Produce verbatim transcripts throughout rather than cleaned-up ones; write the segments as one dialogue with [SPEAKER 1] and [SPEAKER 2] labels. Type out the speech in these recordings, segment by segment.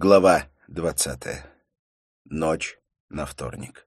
[SPEAKER 1] Глава двадцатая. Ночь на вторник.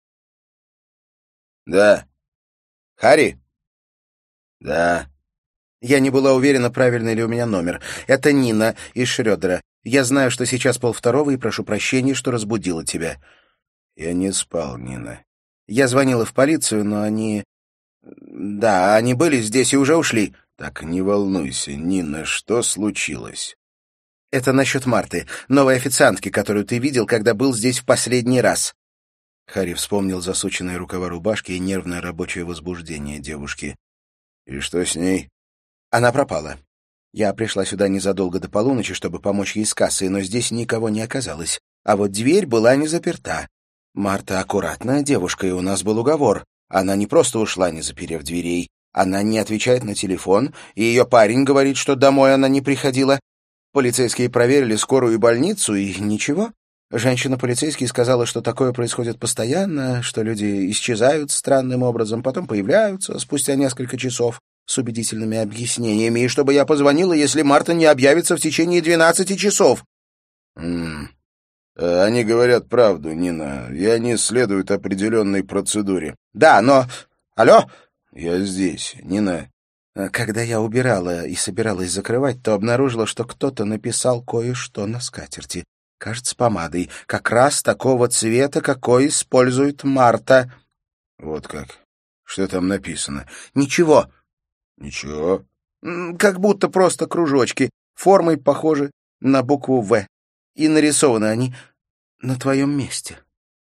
[SPEAKER 1] «Да. Харри?» «Да». Я не была уверена, правильный ли у меня номер. Это Нина из Шрёдера. Я знаю, что сейчас полвторого, и прошу прощения, что разбудила тебя. Я не спал, Нина. Я звонила в полицию, но они... Да, они были здесь и уже ушли. Так не волнуйся, Нина, что случилось? Это насчет Марты, новой официантки, которую ты видел, когда был здесь в последний раз. Харри вспомнил засученные рукава рубашки и нервное рабочее возбуждение девушки. И что с ней? Она пропала. Я пришла сюда незадолго до полуночи, чтобы помочь ей с кассой, но здесь никого не оказалось. А вот дверь была не заперта. Марта аккуратная девушка, и у нас был уговор. Она не просто ушла, не заперев дверей. Она не отвечает на телефон, и ее парень говорит, что домой она не приходила. Полицейские проверили скорую и больницу, и ничего. Женщина-полицейский сказала, что такое происходит постоянно, что люди исчезают странным образом, потом появляются спустя несколько часов с убедительными объяснениями, и чтобы я позвонила, если Марта не объявится в течение двенадцати часов. М-м. Они говорят правду, Нина, и они следуют определенной процедуре. Да, но... Алло? Я здесь, Нина. Когда я убирала и собиралась закрывать, то обнаружила, что кто-то написал кое-что на скатерти. Кажется, помадой. Как раз такого цвета, какой использует Марта. Вот как. Что там написано? Ничего. Ничего? Как будто просто кружочки. Формой похожи на букву «В». И нарисованы они на твоем месте.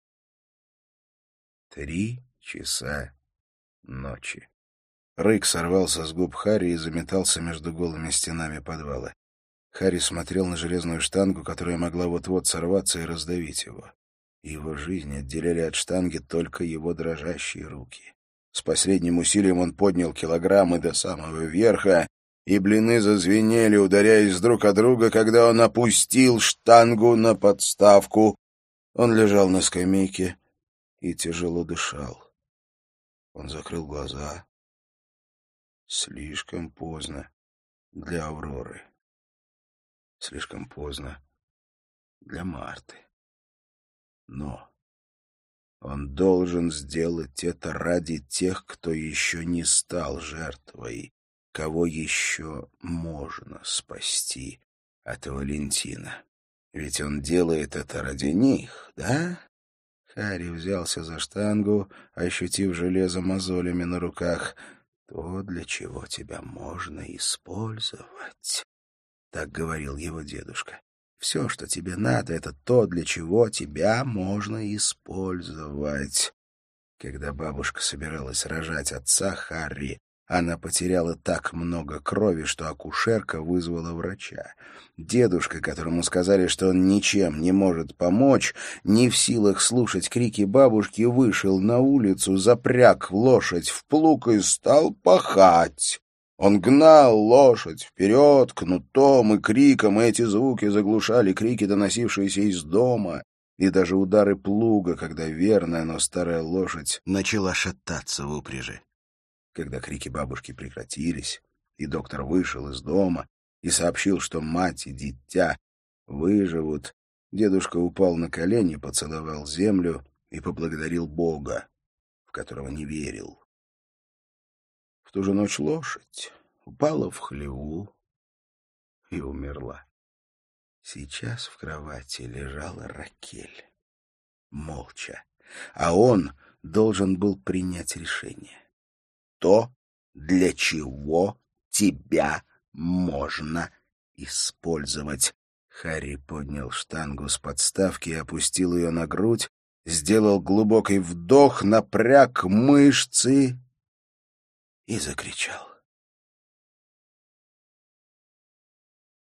[SPEAKER 1] Три часа ночи. Рык сорвался с губ Харри и заметался между голыми стенами подвала. Харри смотрел на железную штангу, которая могла вот-вот сорваться и раздавить его. Его жизнь отделяли от штанги только его дрожащие руки. С последним усилием он поднял килограммы до самого верха, и блины зазвенели, ударяясь друг о друга, когда он опустил штангу на подставку. Он лежал на скамейке и тяжело дышал. Он закрыл глаза. Слишком поздно для Авроры. Слишком поздно для Марты. Но он должен сделать это ради тех, кто еще не стал жертвой, кого еще можно спасти от Валентина. Ведь он делает это ради них, да? Харри взялся за штангу, ощутив железо мозолями на руках. То, для чего тебя можно использовать. Так говорил его дедушка. Все, что тебе надо, это то, для чего тебя можно использовать. Когда бабушка собиралась рожать отца Харри, она потеряла так много крови, что акушерка вызвала врача. Дедушка, которому сказали, что он ничем не может помочь, не в силах слушать крики бабушки, вышел на улицу, запряг лошадь в плуг и стал пахать. Он гнал лошадь вперед кнутом и криком, и эти звуки заглушали крики, доносившиеся из дома, и даже удары плуга, когда верная, но старая лошадь начала шататься в упряжи. Когда крики бабушки прекратились, и доктор вышел из дома и сообщил, что мать и дитя выживут, дедушка упал на колени, поцеловал землю и поблагодарил Бога, в которого не верил. В ту же ночь лошадь упала в хлеву и умерла. Сейчас в кровати лежала Ракель, молча, а он должен был принять решение. То, для чего тебя можно использовать. Харри поднял штангу с подставки и опустил ее на грудь, сделал глубокий вдох, напряг мышцы и закричал.